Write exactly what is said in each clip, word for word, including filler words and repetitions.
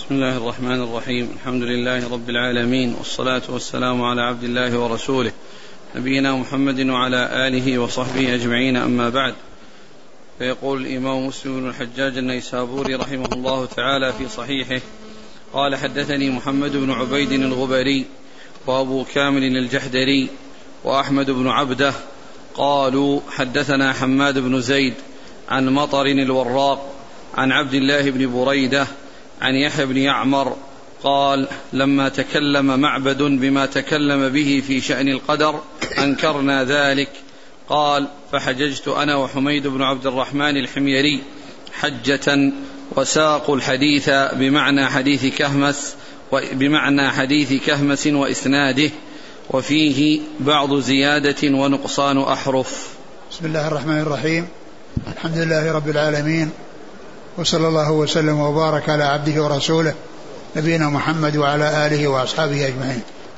بسم الله الرحمن الرحيم. الحمد لله رب العالمين، والصلاة والسلام على عبد الله ورسوله نبينا محمد وعلى آله وصحبه أجمعين، أما بعد. فيقول الإمام مسلم بن الحجاج النيسابوري رحمه الله تعالى في صحيحه: قال حدثني محمد بن عبيد الغبري وأبو كامل الجحدري وأحمد بن عبده قالوا حدثنا حماد بن زيد عن مطر الوراق عن عبد الله بن بريدة عن يحيى بن يعمر قال: لما تكلم معبد بما تكلم به في شأن القدر أنكرنا ذلك. قال: فحججت أنا وحميد بن عبد الرحمن الحميري حجة، وساقوا الحديث بمعنى حديث كهمس بمعنى حديث كهمس وإسناده، وفيه بعض زيادة ونقصان أحرف. بسم الله الرحمن الرحيم. الحمد لله رب العالمين، وصلى الله وسلم وبارك على عبده ورسوله نبينا محمد وعلى آله وأصحابه أجمعين.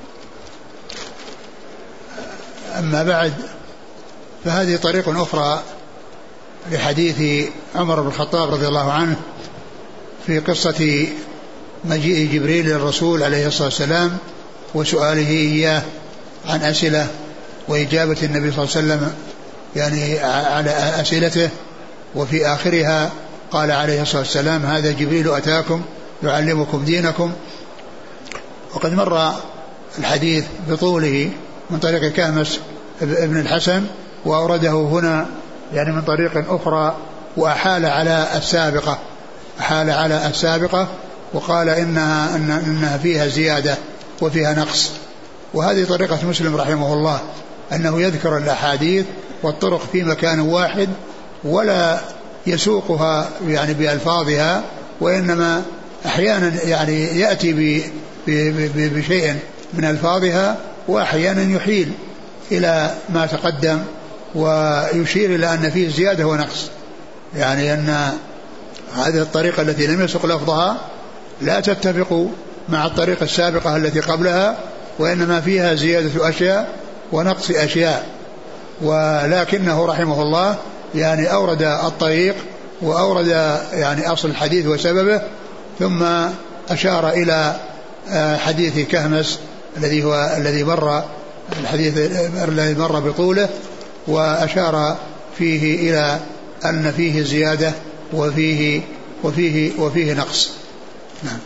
أما بعد، فهذه طريق أخرى لحديث عمر بن الخطاب رضي الله عنه في قصة مجيء جبريل للرسول عليه الصلاة والسلام وسؤاله إياه عن أسئلة وإجابة النبي صلى الله عليه وسلم يعني على أسئلته. وفي آخرها قال عليه الصلاة والسلام: هذا جبريل أتاكم يعلمكم دينكم. وقد مر الحديث بطوله من طريق كهمس ابن الحسن، وأورده هنا يعني من طريق أخرى، وأحال على السابقة أحال على السابقة وقال إنها, إنها فيها زيادة وفيها نقص. وهذه طريقة مسلم رحمه الله، أنه يذكر الأحاديث والطرق في مكان واحد ولا يسوقها يعني بألفاظها، وإنما أحيانا يعني يأتي بشيء من ألفاظها، وأحيانا يحيل إلى ما تقدم ويشير إلى أن فيه زيادة ونقص، يعني أن هذه الطريقة التي لم يسق لفظها لا تتفق مع الطريقة السابقة التي قبلها، وإنما فيها زيادة أشياء ونقص أشياء. ولكنه رحمه الله يعني أورد الطريق وأورد يعني أصل الحديث وسببه، ثم أشار إلى حديث كهمس الذي هو الذي مر الحديث الذي مر بطوله، وأشار فيه إلى أن فيه زيادة وفيه وفيه وفيه نقص. نعم.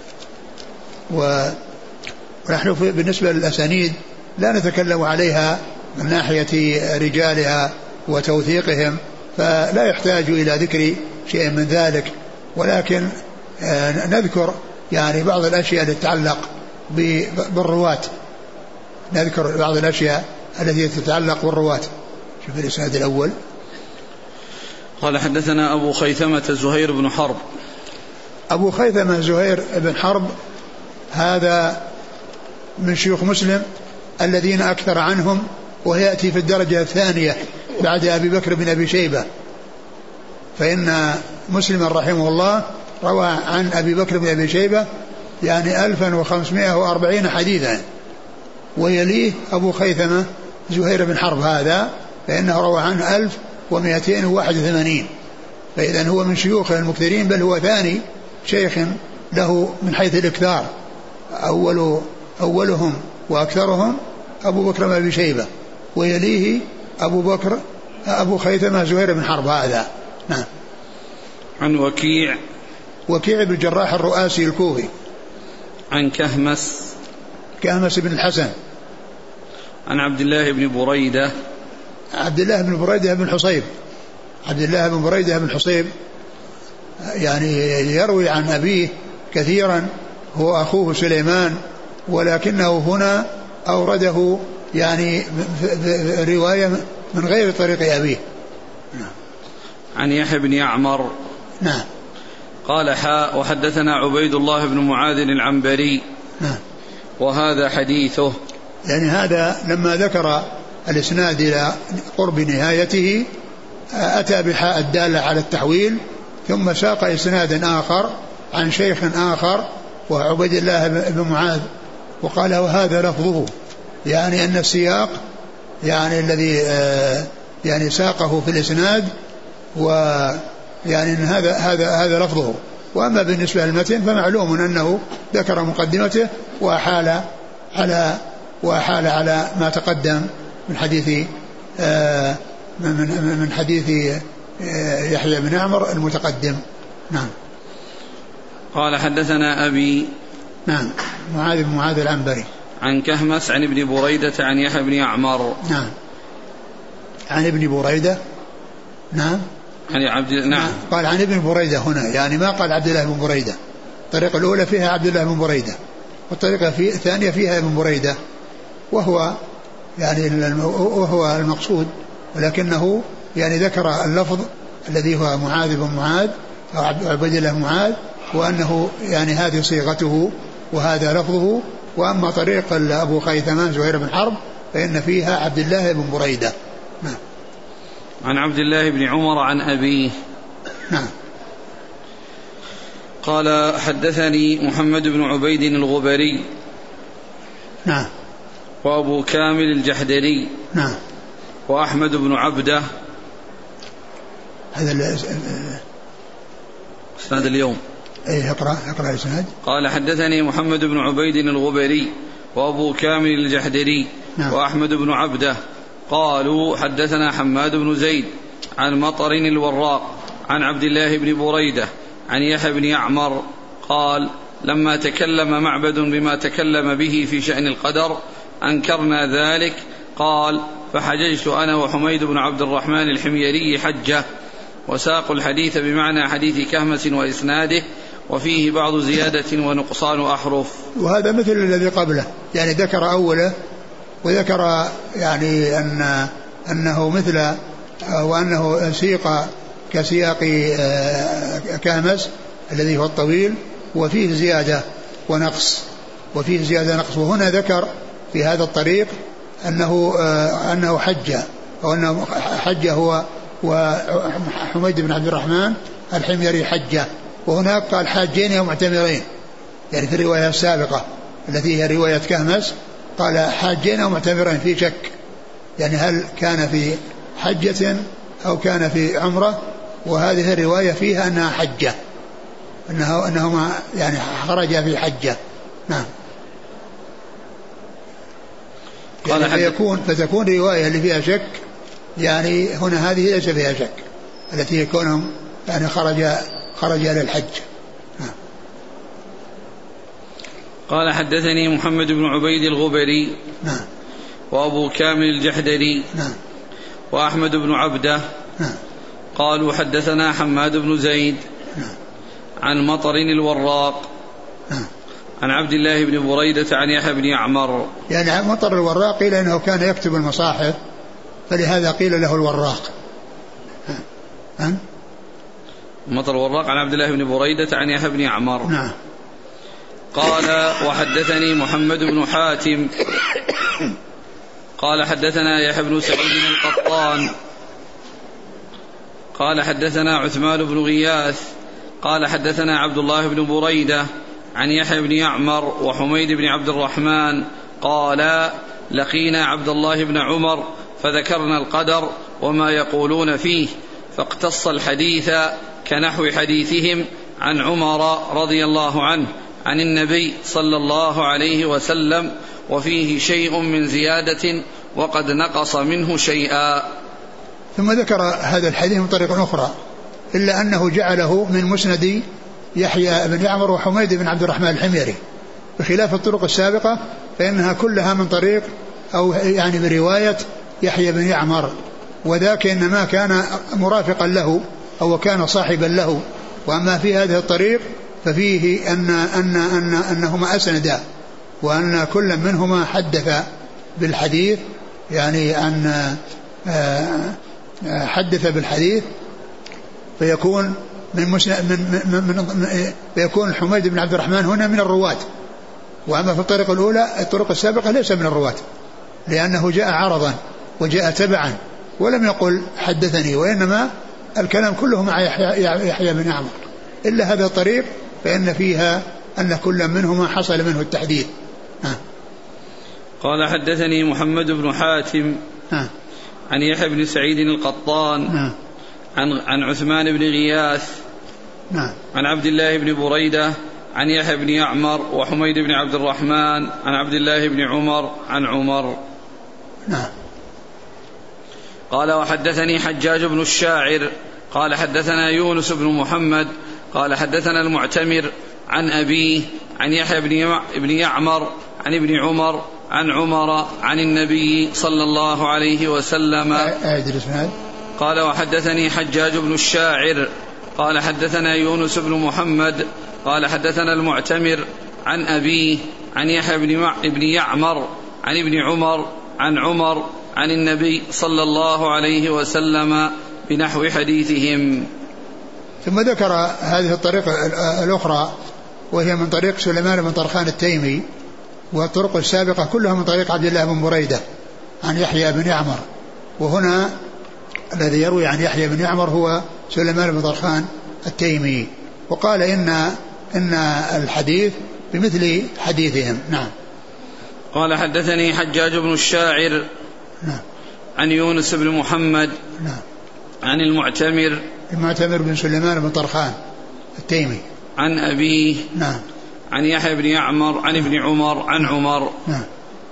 ونحن بالنسبة للأسانيد لا نتكلم عليها من ناحية رجالها وتوثيقهم، فلا يحتاج إلى ذكر شيء من ذلك، ولكن نذكر يعني بعض الأشياء التي تتعلق بالرواة نذكر بعض الأشياء التي تتعلق بالرواة. شوف الإسناد الأول. قال: حدثنا أبو خيثمة زهير بن حرب. أبو خيثمة زهير بن حرب هذا من شيوخ مسلم الذين أكثر عنهم، ويأتي في الدرجة الثانية بعد أبي بكر بن أبي شيبة، فإن مسلم رحمه الله روى عن أبي بكر بن أبي شيبة يعني ألفا وخمسمائة وأربعين حديثا، ويليه أبو خيثمة زهير بن حرب هذا فإنه روى عنه ألف ومائتين وواحد وثمانين، فإذا هو من شيوخ المكثرين، بل هو ثاني شيخ له من حيث الإكثار. أول أولهم وأكثرهم أبو بكر بن أبي شيبة، ويليه أبو بكر أبو خيثمة زهير بن حرب هذا. نعم. عن وكيع وكيع بن الجراح الرؤاسي الكوفي. عن كهمس كهمس بن الحسن. عن عبد الله بن بريدة عبد الله بن بريدة بن حصيب عبد الله بن بريدة بن حصيب يعني يروي عن أبيه كثيرا، هو أخوه سليمان، ولكنه هنا أورده يعني رواية من غير طريق أبيه. نعم. عن يحيى بن يعمر. نعم. قال: حاء وحدثنا عبيد الله بن معاذ العنبري. نعم. وهذا حديثه. يعني هذا لما ذكر الإسناد إلى قرب نهايته أتى بحاء الدالة على التحويل، ثم ساق إسنادا آخر عن شيخ آخر وعبيد الله بن معاذ، وقال: وهذا لفظه، يعني أن السياق يعني الذي يعني ساقه في الإسناد، ويعني أن هذا هذا هذا لفظه، وأما بالنسبة للمتن فمعلوم أنه ذكر مقدمته وأحال على وأحال على ما تقدم من حديث آه من من حديث آه يحيى بن يعمر المتقدم. نعم. قال حدثنا أبي نعم معاذ بن معاذ العنبري عن كهمس عن ابن بريدة عن يحيى بن يعمر. نعم. عن ابن بريدة. نعم. عن عبد نعم. نعم. قال عن ابن بريدة هنا، يعني ما قال عبد الله بن بريدة. الطريقة الأولى فيها عبد الله بن بريدة، والطريقة في الثانية فيها ابن بريدة، وهو يعني وهو المقصود، ولكنه يعني ذكر اللفظ الذي هو معاذ بن معاذ أو عبد الله بن معاذ، وأنه يعني هذه صيغته وهذا لفظه. وأما طريق أبو خيثمان زهير بن حرب فإن فيها عبد الله بن بريدة. نعم. عن عبد الله بن عمر عن أبيه. نعم. قال حدثني محمد بن عبيد الغبري. نعم. وأبو كامل الجحدري. نعم. وأحمد بن عبده. هذا اسناد اليوم. ايه اقرأ اقرأ الاسناد. قال حدثني محمد بن عبيد الغبري وأبو كامل الجحدري. نعم. وأحمد بن عبده قالوا حدثنا حماد بن زيد عن مطر الوراق عن عبد الله بن بريدة عن يحيى بن يعمر قال لما تكلم معبد بما تكلم به في شأن القدر أنكرنا ذلك. قال فحججت أنا وحميد بن عبد الرحمن الحميري حجة. وساق الحديث بمعنى حديث كهمس وإسناده وفيه بعض زيادة ونقصان أحرف. وهذا مثل الذي قبله، يعني ذكر أوله وذكر يعني أن أنه مثل وأنه سيق كسياق كهمس الذي هو الطويل وفيه زيادة ونقص وفيه زيادة نقص. وهنا ذكر في هذا الطريق أنه أنه حج أو أنه حج هو وحميد بن عبد الرحمن الحميري حجة، وهناك قال حاجين أو معتمرين، يعني في الرواية السابقة التي هي رواية كهمس قال حاجين أو معتمرين في شك، يعني هل كان في حجة أو كان في عمرة. وهذه الرواية فيها أنها حجة، أنه أنهما يعني خرج في حجة. نعم. يعني فيكون فتكون رواية اللي فيها شك، يعني هنا هذه ليس فيها شك التي يكونهم يعني خرج خرج للحج. نعم. قال حدثني محمد بن عبيد الغبري. نعم. وأبو كامل الجحدري. نعم. وأحمد بن عبده. نعم. قالوا حدثنا حماد بن زيد. نعم. عن مطر الوراق. نعم. عن عبد الله بن بريدة عن يحيى بن يعمر. يعني مطر الوراق قيل إنه كان يكتب المصاحف فلهذا قيل له الوراق. ها؟ مطر الوراق عن عبد الله بن بريدة عن يحيى بن يعمر. نعم. قال وحدثني محمد بن حاتم قال حدثنا يحيى بن سعيد القطان قال حدثنا عثمان بن غياث قال حدثنا عبد الله بن بريدة عن يحيى بن يعمر وحميد بن عبد الرحمن قال لقينا عبد الله بن عمر فذكرنا القدر وما يقولون فيه فاقتص الحديث كنحو حديثهم عن عمر رضي الله عنه عن النبي صلى الله عليه وسلم وفيه شيء من زيادة وقد نقص منه شيئا. ثم ذكر هذا الحديث من طريق أخرى إلا أنه جعله من مسند يحيى بن يعمر وحميد بن عبد الرحمن الحميري، بخلاف الطرق السابقة فإنها كلها من طريق أو يعني برواية يحيى بن يعمر، وذاك إنما كان مرافقا له أو كان صاحبا له. وأما في هذه الطريق ففيه أن أن أن أنهما أسندا، وأن كل منهما حدث بالحديث، يعني أن حدث بالحديث فيكون من مسند من من من فيكون حميد بن عبد الرحمن هنا من الرواة. وأما في الطريقة الأولى الطرق السابقة ليس من الرواة، لأنه جاء عرضا وجاء تبعا ولم يقل حدثني، وإنما الكلام كله مع يحيى بن يعمر، إلا هذا الطريق فإن فيها أن كل منهما حصل منه التحديث. ها. قال حدثني محمد بن حاتم ها. عن يحيى بن سعيد القطان ها. عن عن عثمان بن غياث نعم. عن عبد الله بن بريدة عن يحيى بن يعمر وحميد بن عبد الرحمن عن عبد الله بن عمر عن عمر. نعم. قال وحدثني حجاج بن الشاعر قال حدثنا يونس بن محمد قال حدثنا المعتمر عن أبيه عن يحيى بن يعمر عن ابن عمر عن عمر عن النبي صلى الله عليه وسلم. قال وحدثني حجاج بن الشاعر قال حدثنا يونس بن محمد قال حدثنا المعتمر عن أبيه عن يحيى بن يعمر عن ابن عمر عن عمر عن النبي صلى الله عليه وسلم بنحو حديثهم. ثم ذكر هذه الطريقة الأخرى وهي من طريق سليمان بن طرخان التيمي، والطرق السابقة كلها من طريق عبد الله بن بريدة عن يحيى بن يعمر، وهنا الذي يروي عن يحيى بن يعمر هو سليمان بن طرخان التيمي، وقال إن إن الحديث بمثل حديثهم. نعم. قال حدثني حجاج بن الشاعر نعم. عن يونس بن محمد نعم. عن المعتمر المعتمر بن سليمان بن طرخان التيمي عن أبيه نعم. عن يحيى بن يعمر عن ابن عمر عن عمر. نعم.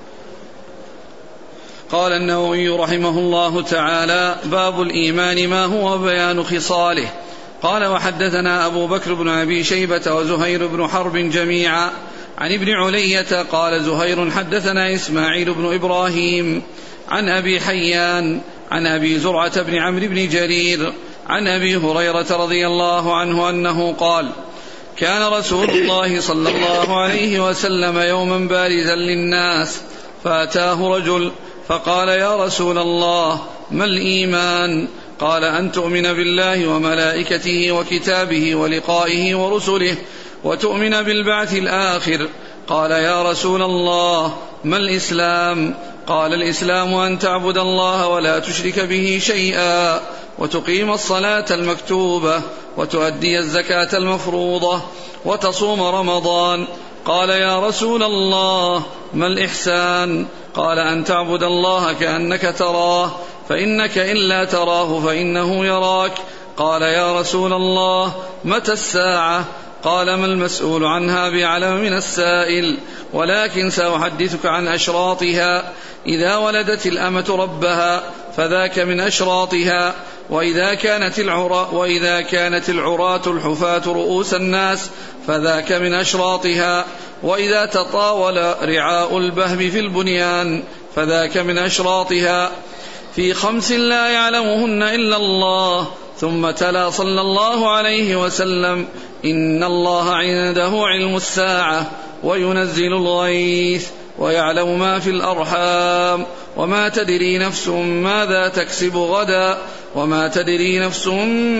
قال النووي رحمه الله تعالى: باب الإيمان ما هو بيان خصاله. قال وحدثنا أبو بكر بن أبي شيبة وزهير بن حرب جميعا عن ابن علية قال زهير حدثنا إسماعيل بن إبراهيم عن أبي حيان عن أبي زرعة بن عمرو بن جرير عن أبي هريرة رضي الله عنه أنه قال: كان رسول الله صلى الله عليه وسلم يوما بارزا للناس فأتاه رجل فقال: يا رسول الله ما الإيمان؟ قال: أن تؤمن بالله وملائكته وكتابه ولقائه ورسله وتؤمن بالبعث الآخر. قال: يا رسول الله ما الإسلام؟ قال: الإسلام أن تعبد الله ولا تشرك به شيئا وتقيم الصلاة المكتوبة وتؤدي الزكاة المفروضة وتصوم رمضان. قال: يا رسول الله ما الإحسان؟ قال: أن تعبد الله كأنك تراه فإنك إن لا تراه فإنه يراك. قال: يا رسول الله متى الساعة؟ قال: ما المسؤول عنها بأعلم من السائل، ولكن سأحدثك عن أشراطها. إذا ولدت الأمة ربها فذاك من أشراطها، وإذا كانت العراة وإذا كانت العراة الحفاة رؤوس الناس فذاك من أشراطها، وإذا تطاول رعاء البهم في البنيان فذاك من أشراطها. في خمس لا يعلمهن إلا الله. ثم تلا صلى الله عليه وسلم: إن الله عنده علم الساعة وينزل الغيث ويعلم ما في الأرحام وما تدري نفس ماذا تكسب غدا وما تدري نفس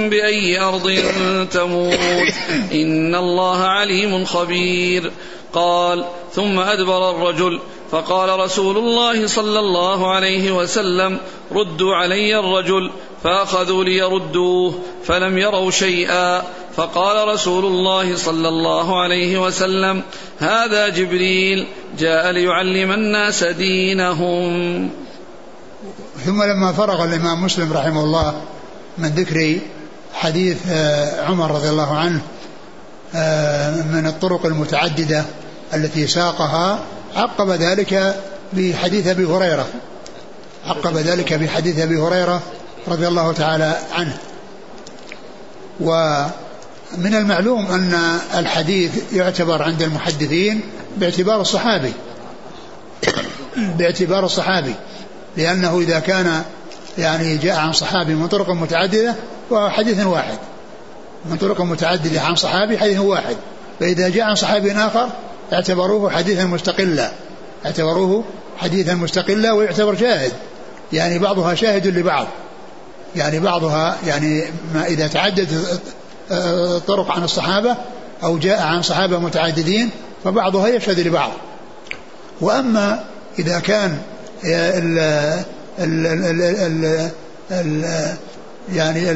بأي أرض تموت إن الله عليم خبير. قال: ثم أدبر الرجل فقال رسول الله صلى الله عليه وسلم: ردوا علي الرجل، فأخذوا ليردوه فلم يروا شيئا. فقال رسول الله صلى الله عليه وسلم: هذا جبريل جاء ليعلم الناس دينهم. ثم لما فرغ الإمام مسلم رحمه الله من ذكر حديث عمر رضي الله عنه من الطرق المتعددة التي ساقها، عقب ذلك بحديث أبي هريرة عقب ذلك بحديث أبي هريرة رضي الله تعالى عنه. ومن المعلوم أن الحديث يعتبر عند المحدثين باعتبار الصحابي باعتبار الصحابي لأنه إذا كان يعني جاء عن صحابي من طرق متعددة وهو حديث واحد، من طرق متعددة عن صحابي حديث واحد، فإذا جاء عن صحابي آخر اعتبروه حديثا مستقلا اعتبروه حديثا مستقلا ويعتبر شاهد، يعني بعضها شاهد لبعض، يعني بعضها يعني ما إذا تعدد طرق عن الصحابة أو جاء عن صحابة متعددين فبعضها يشهد لبعض. وأما إذا كان ال ال ال ال ال يعني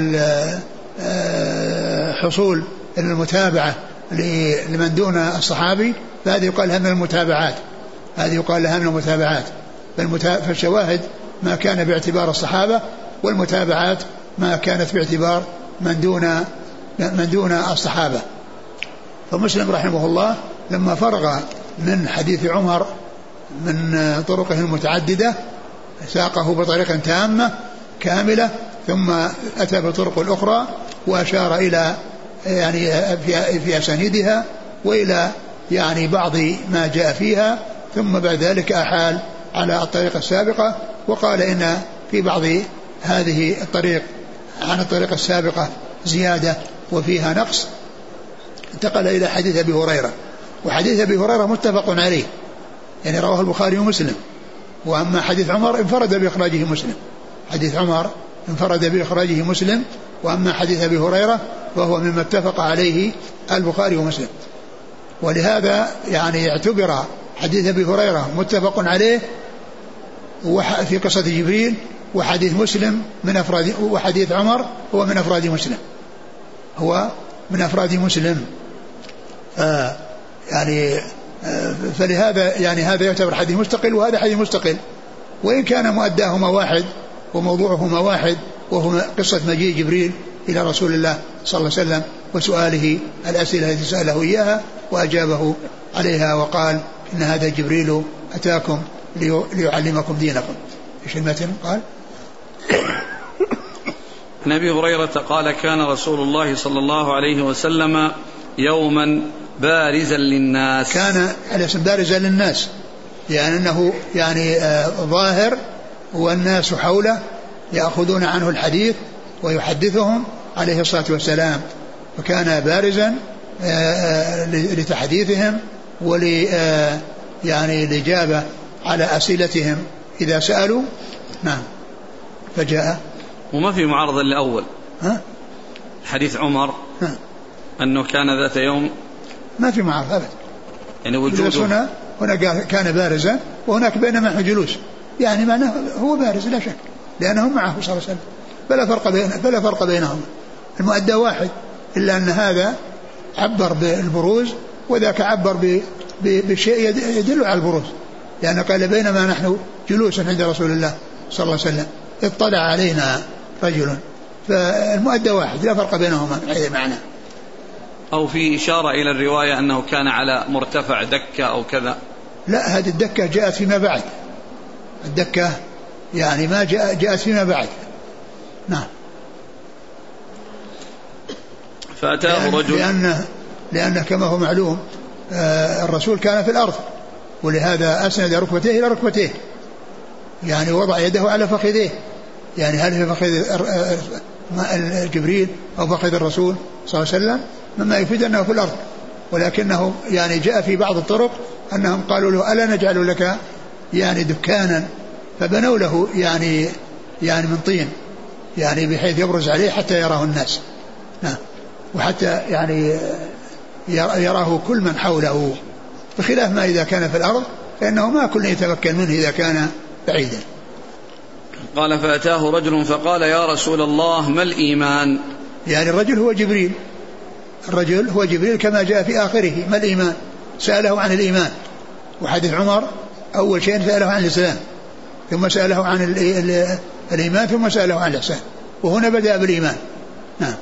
الحصول المتابعة لمن دون الصحابي فهذه يقال لها من المتابعات هذه يقال لها من المتابعات فالشواهد ما كان باعتبار الصحابة، والمتابعات ما كانت باعتبار من دون من دون الصحابة. فمسلم رحمه الله لما فرغ من حديث عمر من طرقه المتعددة ساقه بطريقة تامة كاملة، ثم أتى بالطرق الأخرى وأشار إلى يعني في, في أسانيدها وإلى يعني بعض ما جاء فيها، ثم بعد ذلك أحال على الطريقة السابقة وقال إن في بعض هذه الطريق عن الطريقة السابقة زيادة وفيها نقص. انتقل إلى حديث أبي هريرة، وحديث أبي هريرة متفق عليه يعني رواه البخاري ومسلم. وأما حديث عمر انفرد بإخراجه مسلم، حديث عمر انفرد بإخراجه مسلم، وأما حديث أبي هريرة فهو مما اتفق عليه البخاري ومسلم. ولهذا يعني اعتبر حديث أبي هريرة متفق عليه في قصة جبريل، وحديث مسلم من أفراد، وحديث عمر هو من أفراد مسلم، هو من أفراد مسلم. آه يعني آه فلهذا يعني هذا يعتبر حديث مستقل وهذا حديث مستقل، وإن كان مؤداهما واحد وموضوعهما واحد، وهو قصة مجيء جبريل إلى رسول الله صلى الله عليه وسلم وسؤاله الأسئلة التي سأله إياها وأجابه عليها وقال إن هذا جبريل أتاكم ليعلمكم دينكم. إيش المتن قال؟ عن أبي هريرة قال كان رسول الله صلى الله عليه وسلم يوما بارزا للناس. كان الاسم بارزا للناس يعني أنه يعني آه ظاهر والناس حوله يأخذون عنه الحديث ويحدثهم عليه الصلاة والسلام، فكان بارزا آه لتحديثهم ول آه يعني الإجابة على أسئلتهم إذا سألوا. نعم. فجاء وما في معارضة للأول. ها؟ حديث عمر ها؟ أنه كان ذات يوم ما في معارضة أبدا يعني وجوده هنا هنا كان بارزا وهناك بينما جلوس، يعني معناه هو بارز لا شك لأنه معه صلى الله عليه وسلم، فلا فرق بين فلا فرق بينهم، المؤدى واحد، إلا أن هذا عبر بالبروز وذاك عبر بشيء يدل على البروز، لأنه قال بينما نحن جلوس عند رسول الله صلى الله عليه وسلم اطلع علينا رجل، فالمؤدى واحد لا فرق بينهما من هذا المعنى. أو في إشارة إلى الرواية أنه كان على مرتفع دكة أو كذا. لا، هذه الدكة جاءت فيما بعد، الدكة يعني ما جاء جاءت فيما بعد. نعم. فأتاه لأن رجل لأنه, لأنه كما هو معلوم آه الرسول كان في الأرض، ولهذا أسند ركبتيه إلى ركبتيه، يعني وضع يده على فخذيه، يعني هل في فخذ جبريل أو فخذ الرسول صلى الله عليه وسلم، مما يفيد أنه في الأرض، ولكنه يعني جاء في بعض الطرق أنهم قالوا له ألا نجعل لك يعني دكانا، فبنوا له يعني يعني من طين يعني بحيث يبرز عليه حتى يراه الناس. نعم. وحتى يعني يراه كل من حوله، بخلاف ما إذا كان في الأرض فإنه ما كل يتمكن منه إذا كان بعيدا. قال فأتاه رجل فقال يا رسول الله ما الإيمان؟ يعني الرجل هو جبريل، الرجل هو جبريل كما جاء في آخره ما الإيمان، سأله عن الإيمان. وحديث عمر أول شيء سأله عن الإسلام، ثم سأله عن الإيمان، ثم سأله عن الإحسان، وهنا بدأ بالإيمان. نعم.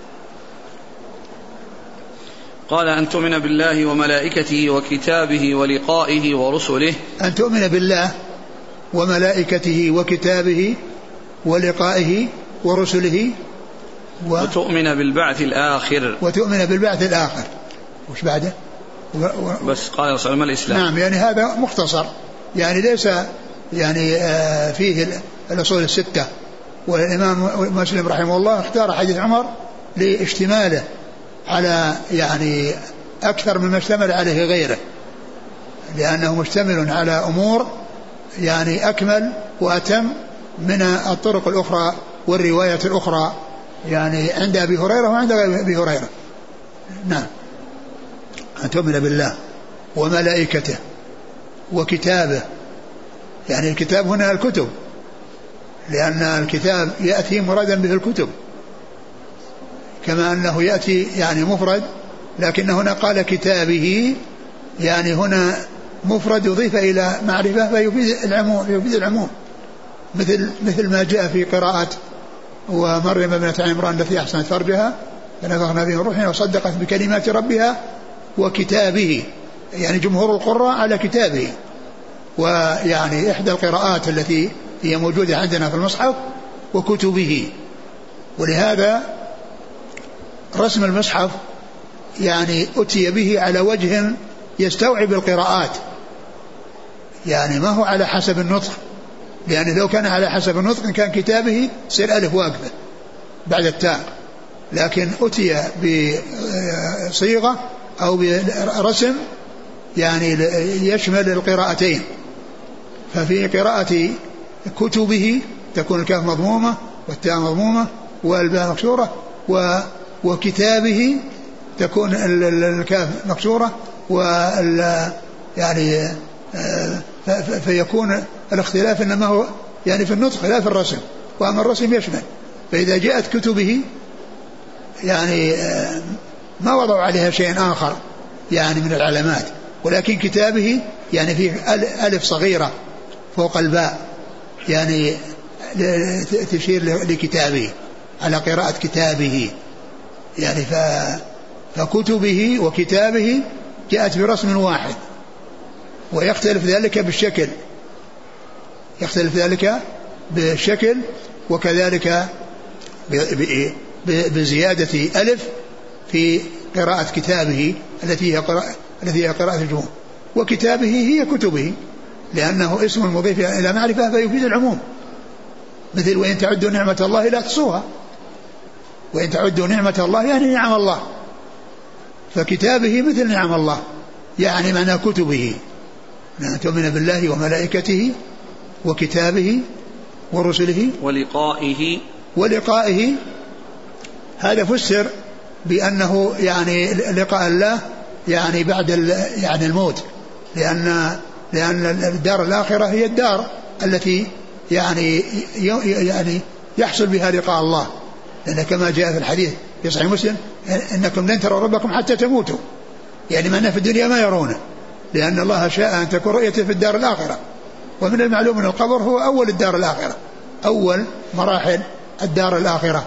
قال أن تؤمن بالله وملائكته وكتابه ولقائه ورسله. أن تؤمن بالله وملائكته وكتابه ولقائه ورسله و... وتؤمن بالبعث الآخر. وتؤمن بالبعث الآخر. وش بعده؟ و... و... بس قال صلى الله عليه وسلم الإسلام. نعم، يعني هذا مختصر، يعني ليس يعني آه فيه الأصول الستة. والإمام مسلم رحمه الله اختار حديث عمر لاشتماله على يعني أكثر مما اشتمل عليه غيره، لأنه مشتمل على أمور يعني أكمل وأتم من الطرق الأخرى والرواية الأخرى، يعني عند أبي هريرة وعند أبي هريرة. نعم. أن تؤمن بالله وملائكته وكتابه، يعني الكتاب هنا الكتب، لأن الكتاب يأتي مرادا به الكتب، كما أنه يأتي يعني مفرد، لكن هنا قال كتابه، يعني هنا مفرد يضيف إلى معرفة فيفيد العموم، يفيد العموم، مثل مثل ما جاء في قراءة ومريم ابنة عمران التي أحسنت فرجها فنفخنا فيه من روحنا وصدقت بكلمات ربها وكتابه، يعني جمهور القراء على كتابه. ويعني إحدى القراءات التي هي موجودة عندنا في المصحف وكتبه. ولهذا رسم المصحف يعني أتي به على وجه يستوعب القراءات، يعني ما هو على حسب النطق، لأن لو كان على حسب النطق كان كتابه سير ألف واقفة بعد التاء، لكن أتي بصيغة أو برسم يعني يشمل القراءتين. ففي قراءة كتبه تكون الكاف مضمومة والتاء مضمومة والباء مكسورة، وكتابه تكون الكاف مكسورة وال يعني فيكون الاختلاف إنما هو يعني في النطق لا في الرسم، وأما الرسم يشمل. فإذا جاءت كتبه يعني ما وضعوا عليها شيء آخر يعني من العلامات، ولكن كتابه يعني فيه ألف صغيرة فوق الباء يعني تشير لكتابه على قراءة كتابه يعني. فكتبه وكتابه جاءت برسم واحد، ويختلف ذلك بالشكل، يختلف ذلك بالشكل وكذلك بزيادة ألف في قراءة كتابه التي هي قراءة التي هي قراءة الجمهور. وكتابه هي كتبه، لأنه اسم مضيف إلى معرفة فيفيد العموم، مثل وإن تعدوا نعمة الله لا تحصوها، وإن تعدوا نعمة الله يعني نعم الله، فكتابه مثل نعم الله يعني معنى كتبه، أن تؤمن بالله وملائكته وكتابه ورسله ولقائه. ولقائه هذا فسر بأنه يعني لقاء الله يعني بعد يعني الموت، لأن لأن الدار الآخرة هي الدار التي يعني يعني يحصل بها لقاء الله، لأن كما جاء في الحديث في صحيح مسلم إنكم لن تروا ربكم حتى تموتوا، يعني ما في الدنيا ما يرونه، لأن الله شاء أن تكون رؤيته في الدار الآخرة. ومن المعلوم أن القبر هو أول الدار الآخرة، أول مراحل الدار الآخرة.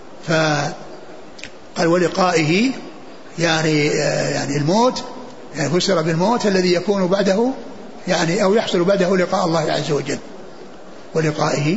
فقال ولقائه يعني يعني الموت، يعني فسر بالموت الذي يكون بعده يعني أو يحصل بعده لقاء الله عز وجل. ولقائه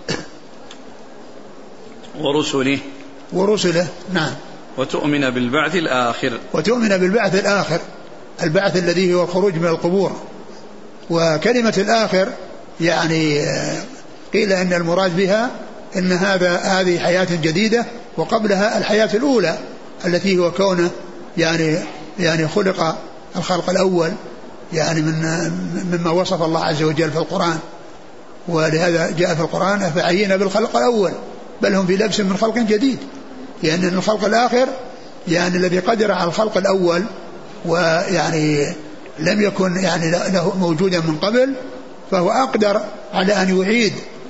ورسله ورسله نعم. وتؤمن بالبعث الآخر. وتؤمن بالبعث الآخر، البعث الذي هو الخروج من القبور. وكلمة الآخر يعني قيل إن المراد بها إن هذا هذه حياة جديدة وقبلها الحياة الأولى التي هو كونه يعني يعني خلق الخلق الأول يعني من مما وصف الله عز وجل في القرآن. ولهذا جاء في القرآن أفعينا بالخلق الأول بل هم في لبس من خلق جديد، لأن يعني الخلق الآخر يعني الذي قدر على الخلق الأول ويعني لم يكن يعني له موجودا من قبل، فهو أقدر على أن يعيد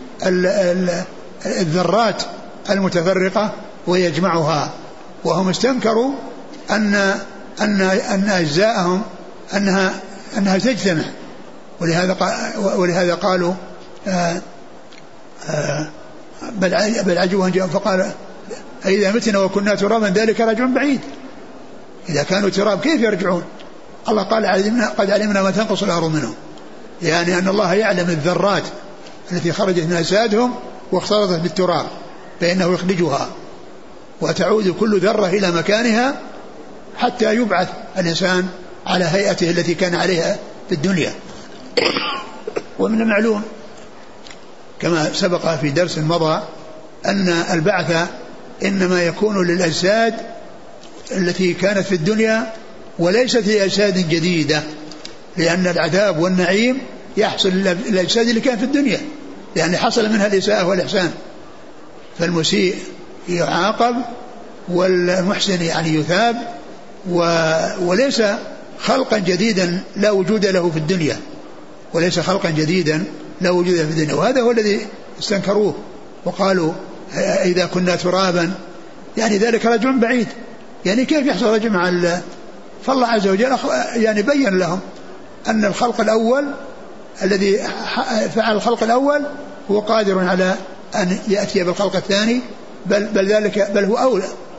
الذرات المتفرقة ويجمعها. وهم استنكروا أن أن أن أجزاءهم أنها أنها تجتمع، ولهذا ولهذا قالوا آآ آآ بل عجبوا جاء فقال إذا متنا وكنا ترابا ذلك رجع بعيد. إذا كانوا تراب كيف يرجعون؟ الله قال علمنا قد علمنا ما تنقص الأرض منهم، يعني أن الله يعلم الذرات التي خرجت من أجسادهم واختلطت بالتراب فإنه يخرجها وتعود كل ذرة إلى مكانها حتى يبعث الإنسان على هيئته التي كان عليها في الدنيا. ومن المعلوم كما سبق في درس مضى أن البعث إنما يكون للأجساد التي كانت في الدنيا وليست لأجساد جديدة، لأن العذاب والنعيم يحصل للأجساد اللي كان في الدنيا، يعني حصل منها الإساءة والإحسان، فالمسيء يعاقب والمحسن يعني يثاب، وليس خلقا جديدا لا وجود له في الدنيا، وليس خلقا جديدا لا وجود له في الدنيا. وهذا هو الذي استنكروه وقالوا إذا كنا ترابا يعني ذلك رجع بعيد، يعني كيف يحصل رجع مع الله؟ فالله عز وجل يعني بين لهم أن الخلق الأول الذي فعل الخلق الأول هو قادر على أن يأتي بالخلق الثاني، بل, بل ذلك بل هو أولى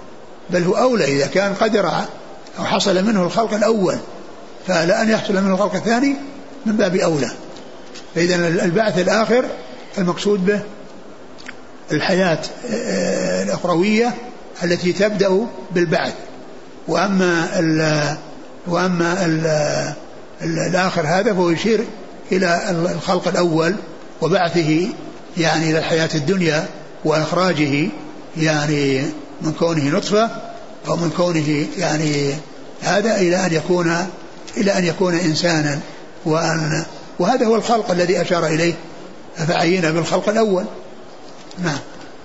بل هو أولى إذا كان قدر أو حصل منه الخلق الأول، فلا أن يحصل منه الخلق الثاني من باب أولى. فإذا البعث الآخر المقصود به الحياة الأخروية التي تبدأ بالبعث. وأما ال وأما ال الآخر هذا فهو يشير إلى الخلق الأول وبعثه يعني إلى الحياة الدنيا وإخراجه يعني من كونه نطفة أو من كونه يعني هذا إلى أن يكون إلى أن يكون إنسانا. وأن وهذا هو الخلق الذي أشار إليه فعينا بالخلق الأول. نعم.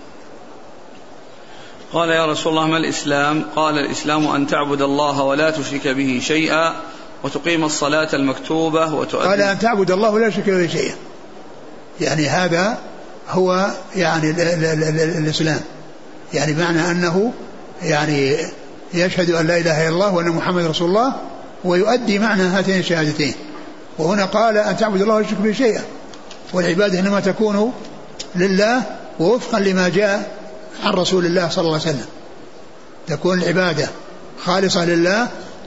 قال يا رسول الله ما الإسلام؟ قال الإسلام أن تعبد الله ولا تشرك به شيئا وتقيم الصلاة المكتوبة وتؤدي. قال أن تعبد الله ولا تشرك به شيئا، يعني هذا هو يعني ال ال ال ال الإسلام، يعني معنى أنه يعني يشهد أن لا إله إلا الله وأن محمد رسول الله ويؤدي معنى هاتين الشهادتين. وهنا قال أن تعبد الله ولا تشرك به شيئا، والعبادة إنما تكون لله ووفقا لما جاء عن رسول الله صلى الله عليه وسلم، تكون العبادة خالصة لله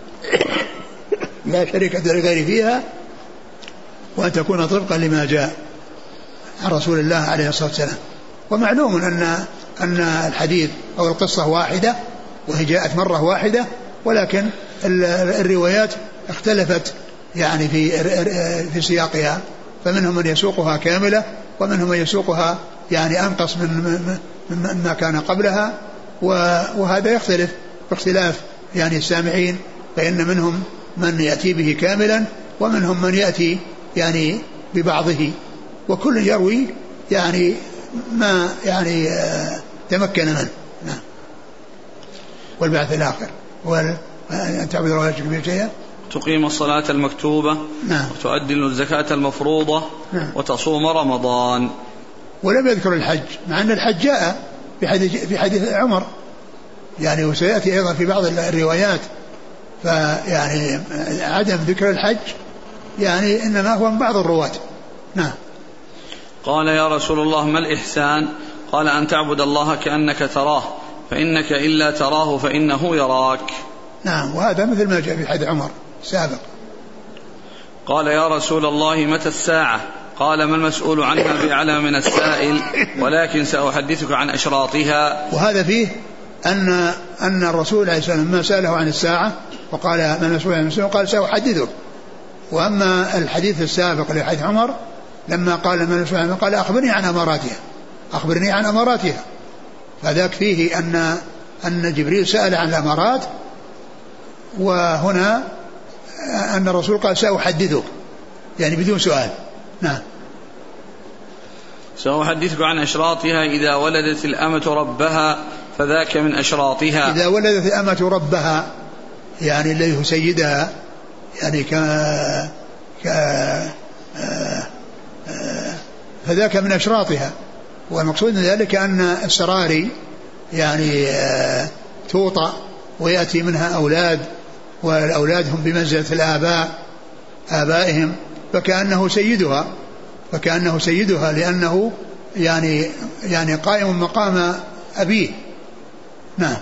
لا شريك لغيره فيها، وأن تكون طبقا لما جاء عن رسول الله عليه الصلاة والسلام. ومعلوم أن أن الحديث أو القصة واحدة وهي جاءت مرة واحدة، ولكن الروايات اختلفت يعني في في سياقها، فمنهم من يسوقها كاملة ومنهم من يسوقها يعني أنقص من ما كان قبلها، وهذا يختلف باختلاف يعني السامعين، فإن منهم من يأتي به كاملا ومنهم من يأتي يعني ببعضه، وكل يروي يعني ما يعني تمكن منه. نعم. والبعث الآخر وأن تعبد الله ولا تشرك به شيئا، تقيم الصلاة المكتوبة. نعم. وتؤدي الزكاة المفروضة. نعم. وتصوم رمضان. ولم يذكر الحج، مع أن الحج جاء في حديث في حديث عمر يعني، وسيأتي أيضا في بعض الروايات، فيعني عدم ذكر الحج يعني إنما هو من بعض الرواة. نعم. قال يا رسول الله ما الإحسان؟ قال أن تعبد الله كأنك تراه فإنك إلا تراه فإنه يراك. نعم. وهذا مثل ما جاء في حديث عمر سابق. قال يا رسول الله متى الساعة؟ قال ما المسؤول عنها بأعلم من السائل، ولكن سأحدثك عن أشراطها. وهذا فيه أن أن الرسول عليه السلام ما سأله عن الساعة وقال ما المسؤول عن الساعة قال سأحدثك. وأما الحديث السابق لحديث عمر لما قال ما المسؤول عن قال أخبرني عن أماراتها أخبرني عن أماراتها فذاك فيه أن أن جبريل سأل عن الأمارات، وهنا أن الرسول قال سأحدثك يعني بدون سؤال. نعم. سأحدثك عن أشراطها إذا ولدت الأمة ربها فذاك من أشراطها. إذا ولدت الأمة ربها يعني الذي هو سيدها يعني ك... ك... فذاك من أشراطها. والمقصود من ذلك أن السراري يعني توطأ ويأتي منها أولاد، والأولاد هم بمنزلة الآباء آبائهم، فكأنه سيدها فكأنه سيدها لأنه يعني يعني قائم مقام أبيه. نعم.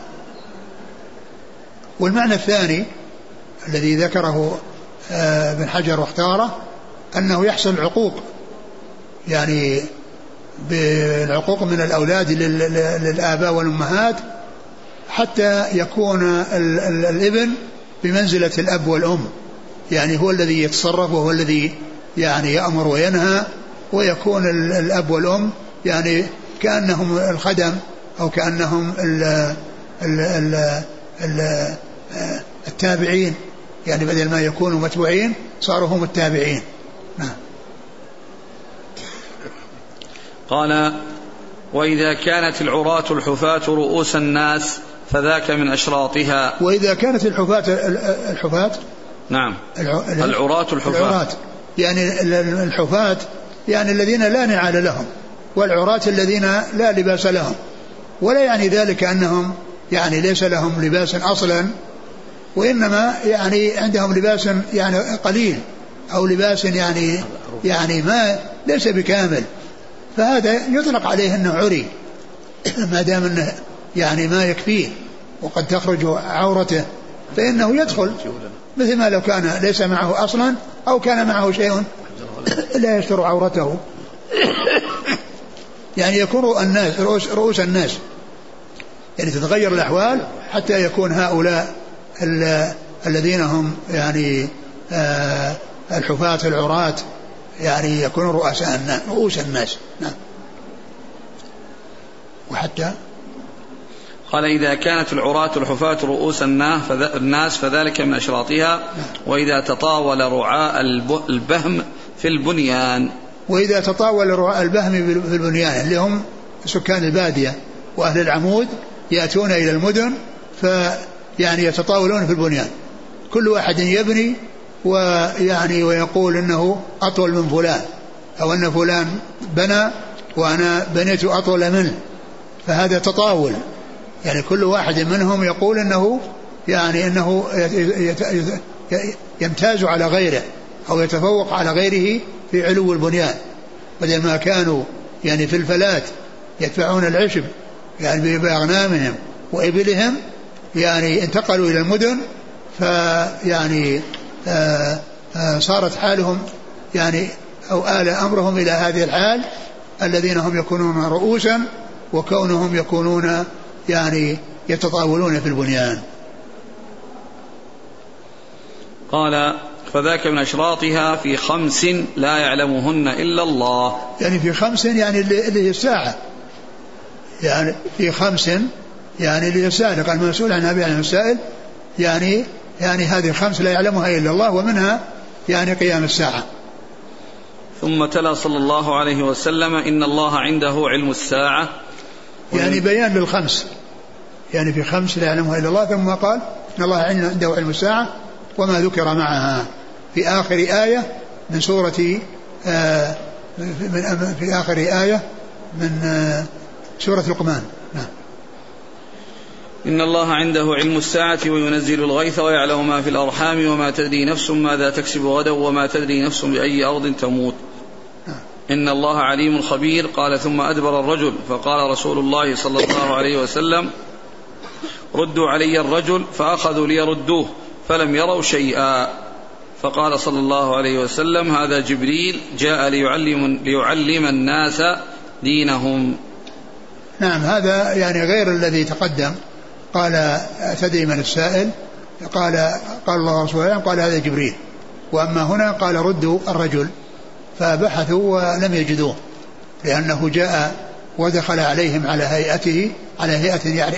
والمعنى الثاني الذي ذكره ابن حجر واختاره أنه يحصل العقوق، يعني بالعقوق من الأولاد للآباء والأمهات حتى يكون الابن بمنزلة الأب والأم، يعني هو الذي يتصرف وهو الذي يعني يأمر وينهى، ويكون الأب والأم يعني كأنهم الخدم أو كأنهم ال ال ال ال التابعين، يعني بدل ما يكونوا متبوعين صاروا هم التابعين. نعم. قال وإذا كانت العراة الحفاة رؤوس الناس فذاك من أشراطها. وإذا كانت الحفاة الحفاة نعم العراة الحفاة العراة يعني الحفاة يعني الذين لا نعال لهم، والعراة الذين لا لباس لهم، ولا يعني ذلك أنهم يعني ليس لهم لباس أصلا، وإنما يعني عندهم لباس يعني قليل أو لباس يعني يعني ما ليس بكامل، فهذا يطلق عليه أنه عري ما دام أنه يعني ما يكفيه، وقد تخرج عورته فإنه يدخل مثل ما لو كان ليس معه أصلا أو كان معه شيء لا يستر عورته. يعني يكون الناس رؤوس, رؤوس الناس يعني تتغير الأحوال حتى يكون هؤلاء الذين هم يعني آه الحفاة العراة يعني يكونوا رؤساء الناس رؤوس الناس. نعم. وحتى قال إذا كانت العراة الحفاة رؤوس الناس فذلك من أشراطها. وإذا تطاول رعاء البهم في البنيان وإذا تطاول رعاء البهم في البنيان اللي هم سكان البادية وأهل العمود يأتون إلى المدن فيعني يتطاولون في البنيان كل واحد يبني ويعني ويقول إنه أطول من فلان أو أن فلان بنى وأنا بنيت أطول منه فهذا تطاول. يعني كل واحد منهم يقول إنه يعني إنه يمتاز على غيره أو يتفوق على غيره في علو البنيان بدل ما كانوا يعني في الفلات يدفعون العشب يعني بأغنامهم وإبلهم يعني انتقلوا إلى المدن فيعني آآ آآ صارت حالهم يعني أو آل أمرهم إلى هذه الحال الذين هم يكونون رؤوسا وكونهم يكونون يعني يتطاولون في البنيان. قال فذاك من أشراطها في خمس لا يعلمهن إلا الله. يعني في خمس يعني اللي هي الساعة يعني في خمس يعني اللي هي الساعة قال المسؤول عن أبي عن السائل يعني يعني هذه الخمس لا يعلمها إلا الله ومنها يعني قيام الساعة. ثم تلا صلى الله عليه وسلم إن الله عنده علم الساعة يعني بيان للخمس يعني في خمس لا يعلمها إلا الله ثم قال إن الله عنده علم الساعة وما ذكر معها في آخر آية من سورة آه من في آخر آية من آه سورة لقمان. نعم. إن الله عنده علم الساعة وينزل الغيث ويعلم ما في الأرحام وما تدري نفس ماذا تكسب غدا وما تدري نفس بأي أرض تموت. نعم. إن الله عليم خبير. قال ثم أدبر الرجل فقال رسول الله صلى الله عليه وسلم ردوا علي الرجل فأخذوا ليردوه فلم يروا شيئا فقال صلى الله عليه وسلم هذا جبريل جاء ليعلم, ليعلم الناس دينهم. نعم. هذا يعني غير الذي تقدم. قال تدري من السائل قال قال الله رسوله قال هذا جبريل. وأما هنا قال ردوا الرجل فبحثوا ولم يجدوه لأنه جاء ودخل عليهم على هيئته على هيئة يعني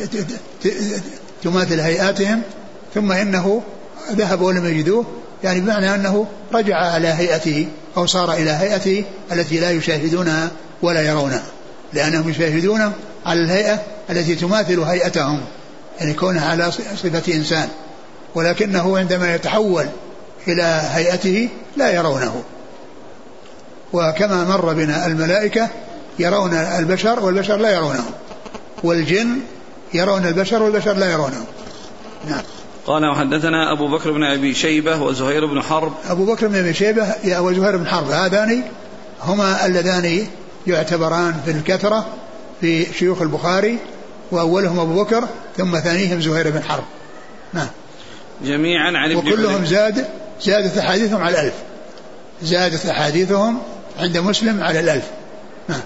تماثل هيئاتهم ثم إنه ذهب ولم يجدوه يعني بمعنى أنه رجع على هيئته أو صار إلى هيئته التي لا يشاهدونها ولا يرونها لأنهم يشاهدون على الهيئة التي تماثل هيئتهم يعني كونها على صفة إنسان ولكنه عندما يتحول إلى هيئته لا يرونه. وكما مر بنا الملائكة يرون البشر والبشر لا يرونه والجن يرون البشر والبشر لا يرونه. نعم. قال وحدثنا أبو بكر بن أبي شيبة وزهير بن حرب. أبو بكر بن أبي شيبة وزهير بن حرب هذان هما اللذان يعتبران في الكثرة في شيوخ البخاري وأولهم أبو بكر ثم ثانيهم زهير بن حرب. نعم. جميعا عن ابن وكلهم زاد زادت أحاديثهم على الألف زادت أحاديثهم عند مسلم على الألف. نعم.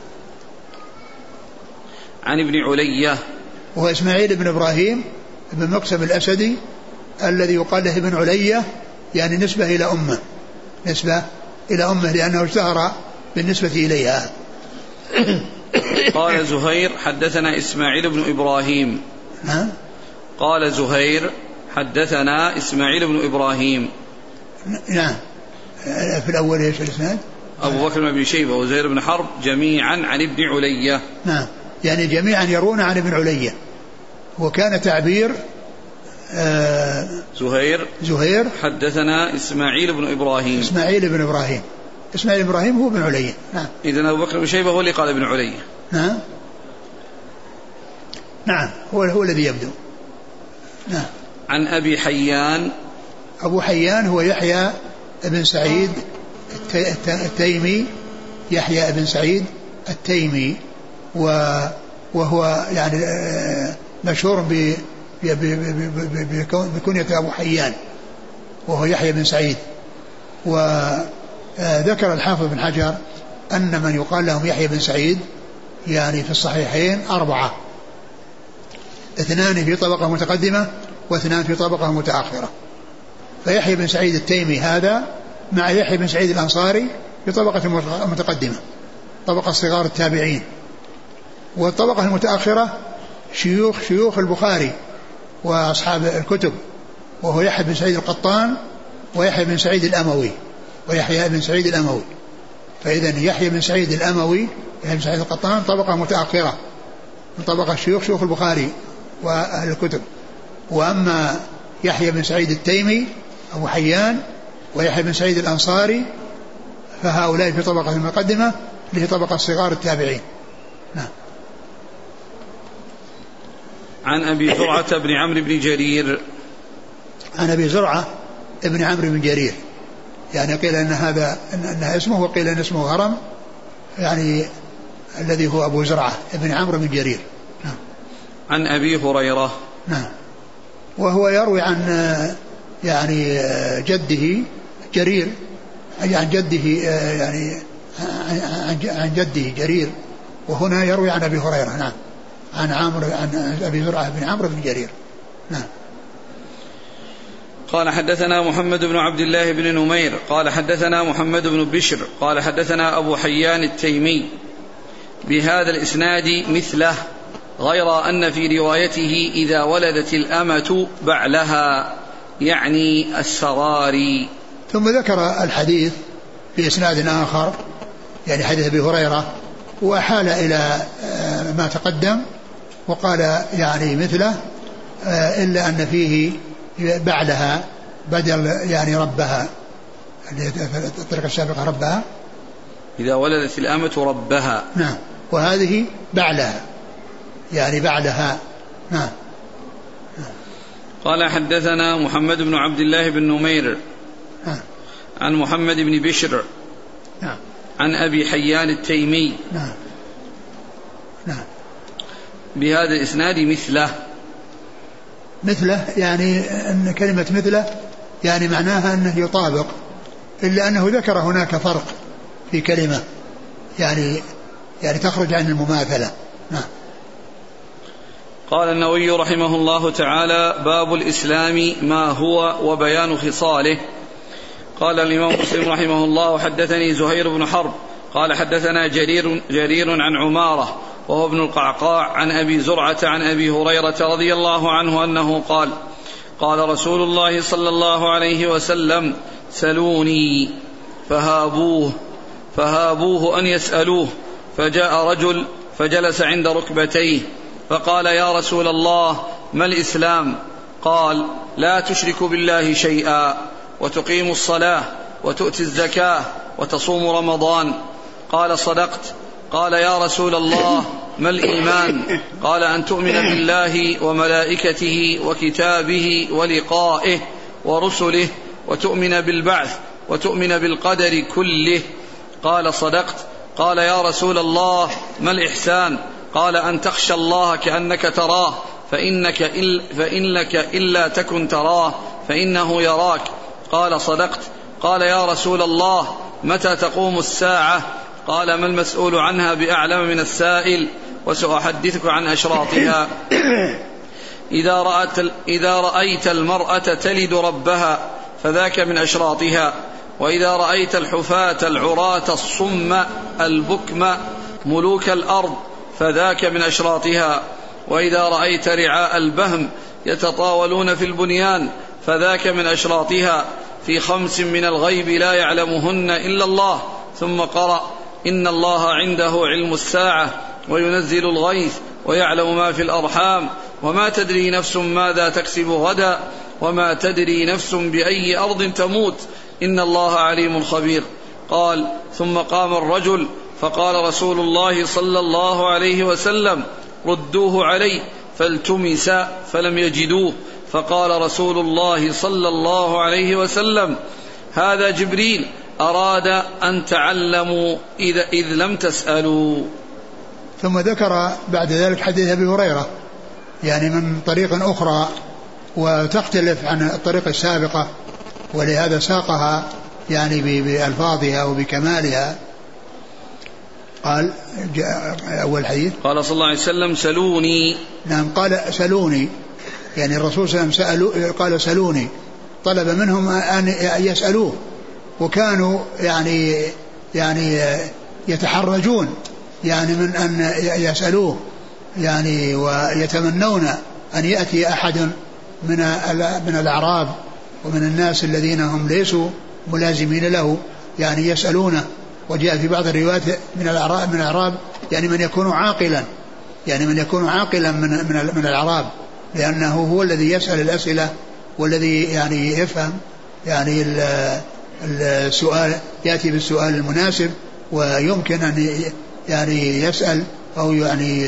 عن ابن علية وهو إسماعيل بن إبراهيم بن مقسم الأسدي الذي يقال له ابن علية يعني نسبة إلى أمه نسبة إلى أمه لأنه اشتهر بالنسبة إليها. قال زهير حدثنا إسماعيل بن إبراهيم. ها؟ قال زهير حدثنا إسماعيل بن إبراهيم. نعم. في الأول إيش الإسناد؟ أبو بكر بن أبي شيبة وزهير بن حرب جميعا عن ابن علية. نعم. يعني جميعا يرون عن ابن علية. وكان تعبير آه زهير زهير حدثنا إسماعيل بن إبراهيم. إسماعيل بن إبراهيم إسماعيل بن إبراهيم هو ابن علية. نعم. إذن أبو بكر بن شيبة هو اللي قال ابن علية. نعم. نعم هو هو الذي يبدو. نعم. عن أبي حيان. أبو حيان هو يحيى بن سعيد التيمي يحيى بن سعيد التيمي وهو يعني مشهور بكنية أبو حيان وهو يحيى بن سعيد. وذكر الحافظ بن حجر أن من يقال لهم يحيى بن سعيد يعني في الصحيحين أربعة، اثنان في طبقة متقدمة واثنان في طبقة متأخرة. فيحيى بن سعيد التيمي هذا مع يحيى بن سعيد الأنصاري في طبقة متقدمة، طبقة صغار التابعين. والطبقة المتأخرة شيوخ شيوخ البخاري وأصحاب الكتب، وهو يحيى بن سعيد القطان ويحيى بن سعيد الأموي ويحيى بن سعيد الأموي. فإذا يحيى بن سعيد الأموي يحيى بن سعيد القطان طبقة متأخرة من طبقة شيوخ شيوخ البخاري وأهل الكتب. وأما يحيى بن سعيد التيمي أبو حيان ويحيى بن سعيد الأنصاري فهؤلاء في طبقة المقدمة اللي هي طبقة صغار التابعين. نعم. عن أبي زرعة بن عمرو بن جرير. عن أبي زرعة ابن عمرو بن جرير، يعني قيل أن هذا أنها اسمه وقيل أن اسمه هرم، يعني الذي هو أبو زرعة ابن عمرو بن جرير. نعم. عن أبي هريرة. نعم. وهو يروي عن يعني جده جرير، عن جده يعني عن جده جرير، وهنا يروي عن أبي هريرة. نعم. عن عمرو عن أبي زرعة بن عمرو بن جرير. نعم. قال حدثنا محمد بن عبد الله بن نمير قال حدثنا محمد بن بشر قال حدثنا أبو حيان التيمي بهذا الإسناد مثله، غير أن في روايته إذا ولدت الأمة بعلها، يعني السراري. ثم ذكر الحديث بإسناد آخر، يعني حديث أبي هريرة، وأحال إلى ما تقدم وقال يعني مثله، إلا أن فيه بعلها بدل يعني ربها، الطريقة السابقة ربها إذا ولدت الأمة ربها. نعم. وهذه بعلها يعني بعلها. نعم. قال حدثنا محمد بن عبد الله بن نمير. نعم. عن محمد بن بشر. نعم. عن أبي حيان التيمي. نعم. نعم. بهذا الإسناد مثله. مثله يعني أن كلمة مثله يعني معناها أنه يطابق، إلا أنه ذكر هناك فرق في كلمة يعني يعني تخرج عن المماثلة. نعم. قال النووي رحمه الله تعالى: باب الإسلام ما هو وبيان خصاله. قال الإمام مسلم رحمه الله: حدثني زهير بن حرب قال حدثنا جرير, جرير عن عمارة وهو ابن القعقاع عن أبي زرعة عن أبي هريرة رضي الله عنه أنه قال: قال رسول الله صلى الله عليه وسلم: سلوني فهابوه فهابوه أن يسألوه. فجاء رجل فجلس عند ركبتيه فقال: يا رسول الله، ما الإسلام؟ قال: لا تشرك بالله شيئا، وتقيم الصلاة، وتؤتي الزكاة، وتصوم رمضان. قال: صدقت. قال: يا رسول الله، ما الإيمان؟ قال: أن تؤمن بالله وملائكته وكتابه ولقائه ورسله، وتؤمن بالبعث، وتؤمن بالقدر كله. قال: صدقت. قال: يا رسول الله، ما الإحسان؟ قال: أن تخشى الله كأنك تراه، فإنك إل فإنك إلا تكن تراه فإنه يراك. قال: صدقت. قال: يا رسول الله، متى تقوم الساعة؟ قال: ما المسؤول عنها بأعلم من السائل، وسأحدثك عن أشراطها. إذا رأت, إذا رأيت المرأة تلد ربها فذاك من أشراطها، وإذا رأيت الحفاة العراة الصم البكم ملوك الأرض فذاك من أشراطها، وإذا رأيت رعاء البهم يتطاولون في البنيان فذاك من أشراطها، في خمس من الغيب لا يعلمهن إلا الله. ثم قرأ: إن الله عنده علم الساعة وينزل الغيث ويعلم ما في الأرحام، وما تدري نفس ماذا تكسب غدا، وما تدري نفس بأي أرض تموت، إن الله عليم خبير. قال: ثم قام الرجل فقال رسول الله صلى الله عليه وسلم: ردوه علي. فالتمس فلم يجدوه، فقال رسول الله صلى الله عليه وسلم: هذا جبريل أراد أن تعلموا إذا إذ لم تسألوا. ثم ذكر بعد ذلك حديث أبي هريرة يعني من طريق أخرى وتختلف عن الطريق السابقة، ولهذا ساقها يعني بألفاظها وبكمالها. قال أول حديث قال صلى الله عليه وسلم سلوني. نعم قال سلوني، يعني الرسول صلى الله عليه وسلم قال سلوني، طلب منهم أن يسألوه، وكانوا يعني يعني يتحرجون يعني من أن يسألوه يعني، ويتمنون أن يأتي أحد من من الأعراب ومن الناس الذين هم ليسوا ملازمين له يعني يسألونه. وجاء في بعض الروايات من الأعراب من الأعراب يعني من يكون عاقلا، يعني من يكون عاقلا من من من الأعراب، لأنه هو الذي يسأل الأسئلة والذي يعني يفهم يعني السؤال، يأتي بالسؤال المناسب، ويمكن أن يعني يسأل أو يعني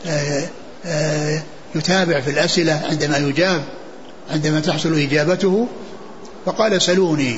يتابع في الأسئلة عندما يجاب، عندما تحصل إجابته. فقال سلوني،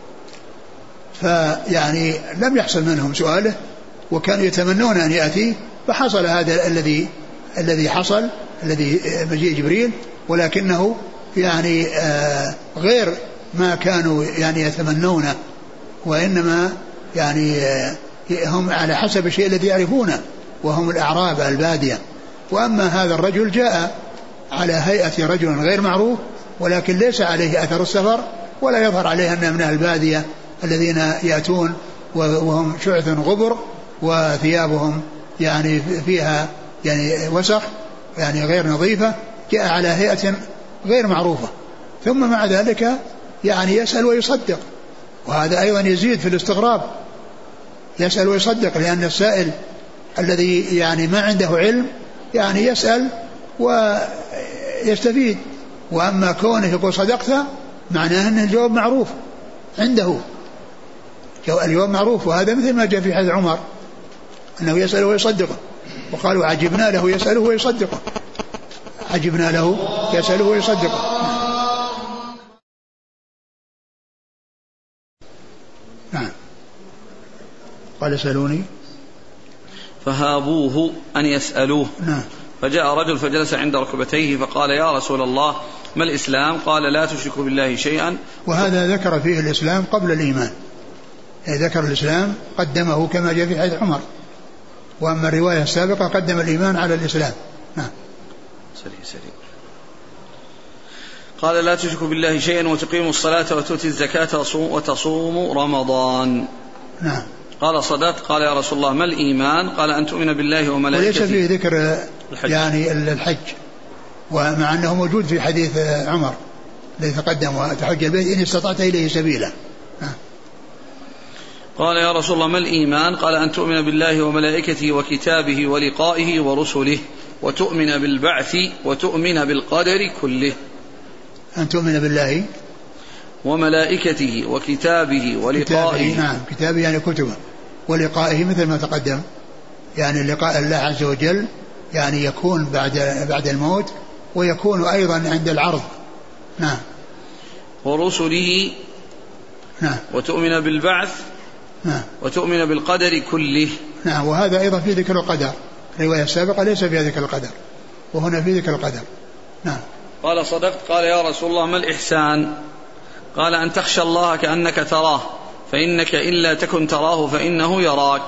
فيعني لم يحصل منهم سؤاله، وكانوا يتمنون أن يأتي، فحصل هذا الذي الذي حصل الذي مجيء جبريل، ولكنه يعني غير ما كانوا يعني يتمنونه، وإنما يعني هم على حسب الشيء الذي يعرفونه، وهم الأعراب البادية. وأما هذا الرجل جاء على هيئة رجل غير معروف، ولكن ليس عليه أثر السفر، ولا يظهر عليه أنه من البادية الذين يأتون وهم شعث غبر وثيابهم يعني فيها يعني وسخ يعني غير نظيفة. جاء على هيئة غير معروفة، ثم مع ذلك يعني يسأل ويصدق، وهذا أيضا يزيد في الاستغراب. يسأل ويصدق، لأن السائل الذي يعني ما عنده علم يعني يسأل ويستفيد، وأما كونه يقول صدقت معناه أن الجواب معروف عنده، الجواب معروف. وهذا مثل ما جاء في حديث عمر أنه يسأل ويصدقه، وقالوا عجبنا له يسأله ويصدقه، عجبنا له يسأله ويصدقه. نعم. قال سألوني فهابوه أن يسألوه. نعم. فجاء رجل فجلس عند ركبتيه فقال يا رسول الله ما الإسلام؟ قال لا تشرك بالله شيئا. وهذا ذكر فيه الإسلام قبل الإيمان، يعني ذكر الإسلام قدمه كما جاء في حديث عمر، وأما الرواية السابقة قدم الإيمان على الإسلام. نعم. سريع سريع. قال لا تشرك بالله شيئا وتقيم الصلاة وتؤتي الزكاة وتصوم رمضان. نعم. قال صدقت. قال يا رسول الله ما الإيمان؟ قال أن تؤمن بالله وملائكته. وليس فيه ذكر الحج. يعني الحج، ومع أنه موجود في حديث عمر الذي تقدم وتحج البيت إن استطعت إليه سبيلا. نعم. قال يا رسول الله ما الإيمان؟ قال أن تؤمن بالله وملائكته وكتابه ولقائه ورسله وتؤمن بالبعث وتؤمن بالقدر كله. أن تؤمن بالله وملائكته وكتابه ولقائه. نعم. كتابه يعني كتبه، ولقائه مثل ما تقدم، يعني لقاء الله عز وجل يعني يكون بعد بعد الموت، ويكون أيضا عند العرض. نعم. ورسله. نعم. وتؤمن بالبعث. نعم. وتؤمن بالقدر كله. نعم. وهذا أيضا في ذكر القدر، الرواية السابقة ليس فيها ذكر القدر، وهنا في ذكر القدر. نعم. قال صدقت. قال يا رسول الله ما الإحسان؟ قال أن تخشى الله كأنك تراه، فإنك إلا تكن تراه فإنه يراك.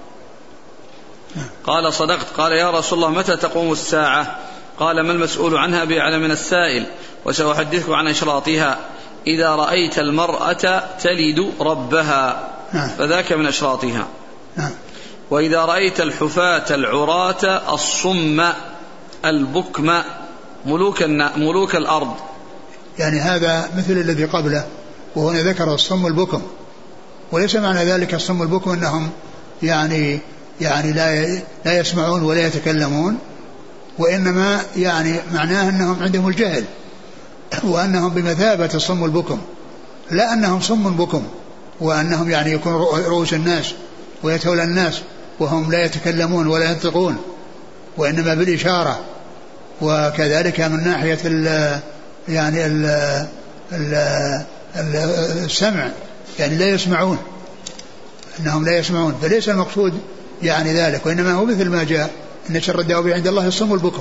نعم. قال صدقت. قال يا رسول الله متى تقوم الساعة؟ قال ما المسؤول عنها بأعلم من السائل، وسأحدثك عن أشراطها. إذا رأيت المرأة تلد ربها نعم. فذاك من أشراطها. نعم. وإذا رأيت الحفاة العراة الصم البكم ملوك, ملوك الأرض. يعني هذا مثل الذي قبله، وهنا ذكر الصم البكم، وليس معنى ذلك الصم البكم أنهم يعني يعني لا لا يسمعون ولا يتكلمون، وإنما يعني معناه أنهم عندهم الجهل، وأنهم بمثابة الصم البكم، لا أنهم صم بكم وأنهم يعني يكون رؤوس الناس ويتولى الناس وهم لا يتكلمون ولا ينطقون، وإنما بالإشارة. وكذلك من ناحية ال يعني ال ال ال السمع، يعني لا يسمعون، أنهم لا يسمعون، فليس المقصود يعني ذلك، وإنما هو مثل ما جاء إن شر الدواب عند الله الصم البكم،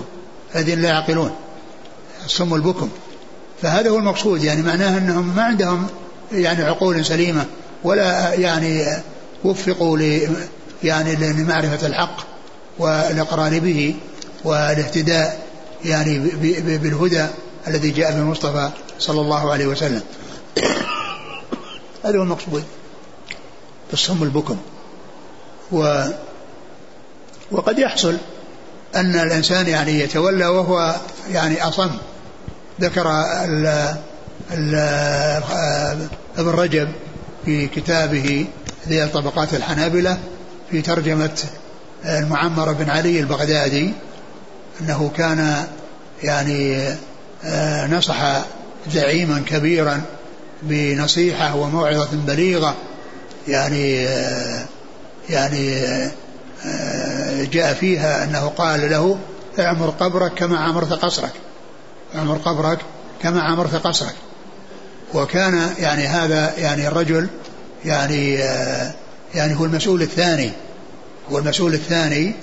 الذين لا يعقلون، الصم البكم. فهذا هو المقصود، يعني معناه أنهم ما عندهم يعني عقول سليمة، ولا يعني وفقوا ل يعني لمعرفة الحق والإقرار به والاهتداء يعني بالهدى الذي جاء بالمصطفى صلى الله عليه وسلم. هذا هو المقصود بالصم البكم. و وقد يحصل أن الإنسان يعني يتولى وهو يعني أصم. ذكر ال ال ابن رجب في كتابه ذي طبقات الحنابلة في ترجمة المعمر بن علي البغدادي أنه كان يعني نصح زعيما كبيرا بنصيحة وموعظة بليغة، يعني يعني جاء فيها أنه قال له اعمر قبرك كما عمرت قصرك، اعمر قبرك كما عمرت قصرك. وكان يعني هذا يعني الرجل يعني يعني هو المسؤول الثاني، هو المسؤول الثاني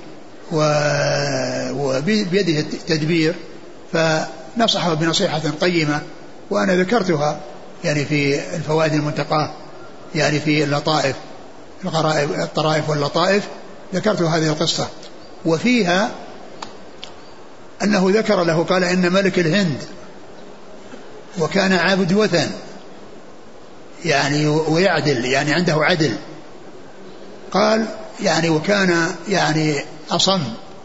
وبيده التدبير، فنصحه بنصيحة قيمة وأنا ذكرتها يعني في الفوائد المنتقاة، يعني في اللطائف الغرائب الطرائف واللطائف ذكرت هذه القصة. وفيها أنه ذكر له قال إن ملك الهند وكان عابد وثن يعني ويعدل يعني عنده عدل، قال يعني وكان يعني أصم،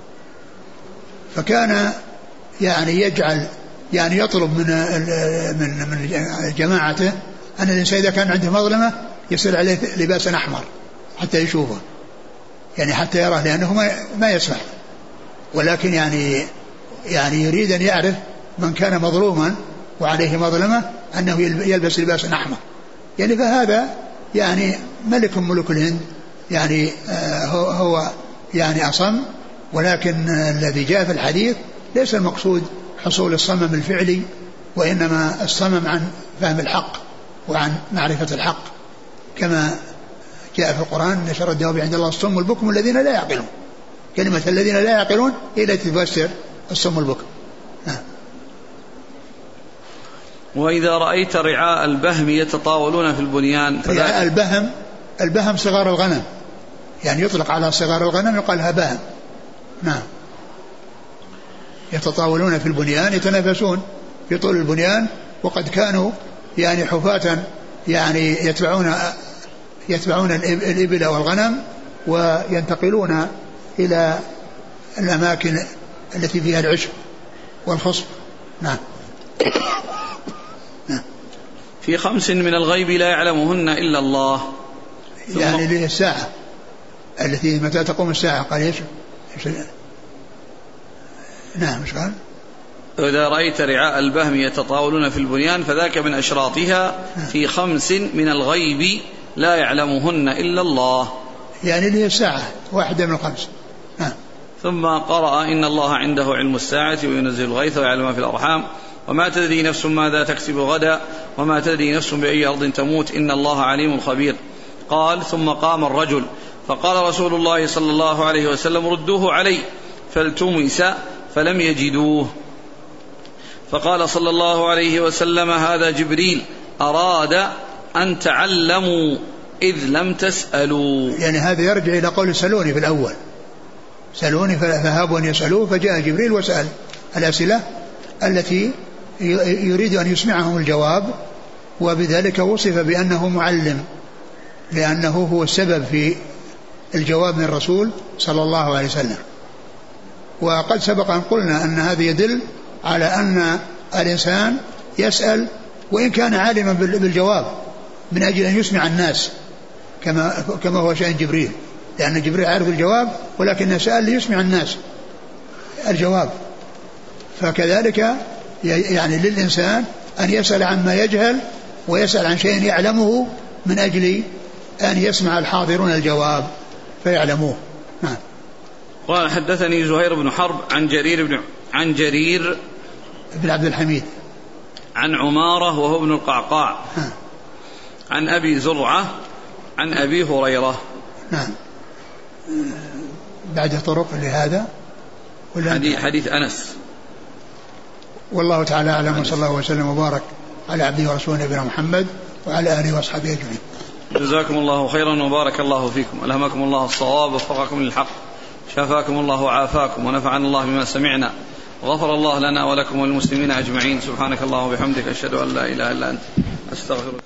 فكان يعني يجعل يعني يطلب من من من جماعته أن الإنسان إذا كان عنده مظلمة يصير عليه لباسا أحمر حتى يشوفه، يعني حتى يراه، لأنه ما ما يسمع، ولكن يعني يعني يريد أن يعرف من كان مظلوما وعليه مظلمة أنه يلبس لباسا أحمر. يعني فهذا يعني ملك ملوك الهند يعني هو, هو يعني أصم، ولكن الذي جاء في الحديث ليس المقصود حصول الصمم الفعلي، وإنما الصمم عن فهم الحق وعن معرفة الحق، كما جاء في القرآن إن شر الدواب عند الله الصم البكم الذين لا يعقلون. كلمة الذين لا يعقلون هي التي تفسر الصم البكم. وإذا رأيت رعاء البهم يتطاولون في البنيان رعاء البهم البهم صغار الغنم، يعني يطلق على صغار الغنم يقالها بهم. نعم. يتطاولون في البنيان يتنافسون في طول البنيان، وقد كانوا يعني حفاة يعني يتبعون يتبعون الإبل والغنم وينتقلون إلى الأماكن التي فيها العشب والخصب. نعم. في خمس من الغيب لا يعلمهن إلا الله، يعني ليه الساعة التي متى تقوم الساعة قال ايش؟ نعم مش قال؟ إذا رأيت رعاء البهم يتطاولون في البنيان فذاك من أشراطها في خمس من الغيب لا يعلمهن إلا الله، يعني ليه الساعة واحدة من الخمس. نعم. ثم قرأ إن الله عنده علم الساعة وينزل الغيث ويعلم ما في الأرحام وما تدري نفس ماذا تكسب غدا وما تدري نفس بأي أرض تموت إن الله عليم خبير. قال ثم قام الرجل فقال رسول الله صلى الله عليه وسلم ردوه علي، فالتمس فلم يجدوه، فقال صلى الله عليه وسلم هذا جبريل أراد أن تعلموا إذ لم تسألوا. يعني هذا يرجع إلى قول سألوني في الأول، سألوني فهابوا أن يسألوه، فجاء جبريل وسأل الأسئلة التي يريد أن يسمعهم الجواب، وبذلك وصف بأنه معلم لأنه هو السبب في الجواب من الرسول صلى الله عليه وسلم. وقد سبق أن قلنا أن هذا يدل على أن الإنسان يسأل وإن كان عالما بالجواب من أجل أن يسمع الناس كما, كما هو شأن جبريل، لأن جبريل عارف الجواب ولكن سأل ليسمع الناس الجواب. فكذلك يعني للإنسان أن يسأل عما يجهل ويسأل عن شيء يعلمه من أجل أن يسمع الحاضرون الجواب فيعلموه. نعم. قال حدثني زهير بن حرب عن جرير بن عن جرير بن عبد الحميد عن عمارة وهو ابن القعقاع ها. عن أبي زرعة عن أبي هريرة. نعم. بعد طرق لهذا حديث, حديث أنس والله تعالى أعلم، وصلى الله وسلم وبارك على عبده ورسوله نبينا محمد وعلى آله وأصحابه أجمعين. جزاكم الله خيرا وبارك الله فيكم، ألهمكم الله الصواب ووفقكم للحق، شفاكم الله وعافاكم، ونفعنا الله بما سمعنا، وغفر الله لنا ولكم وللمسلمين أجمعين. سبحانك اللهم وبحمدك، أشهد أن لا إله إلا أنت، أستغفرك.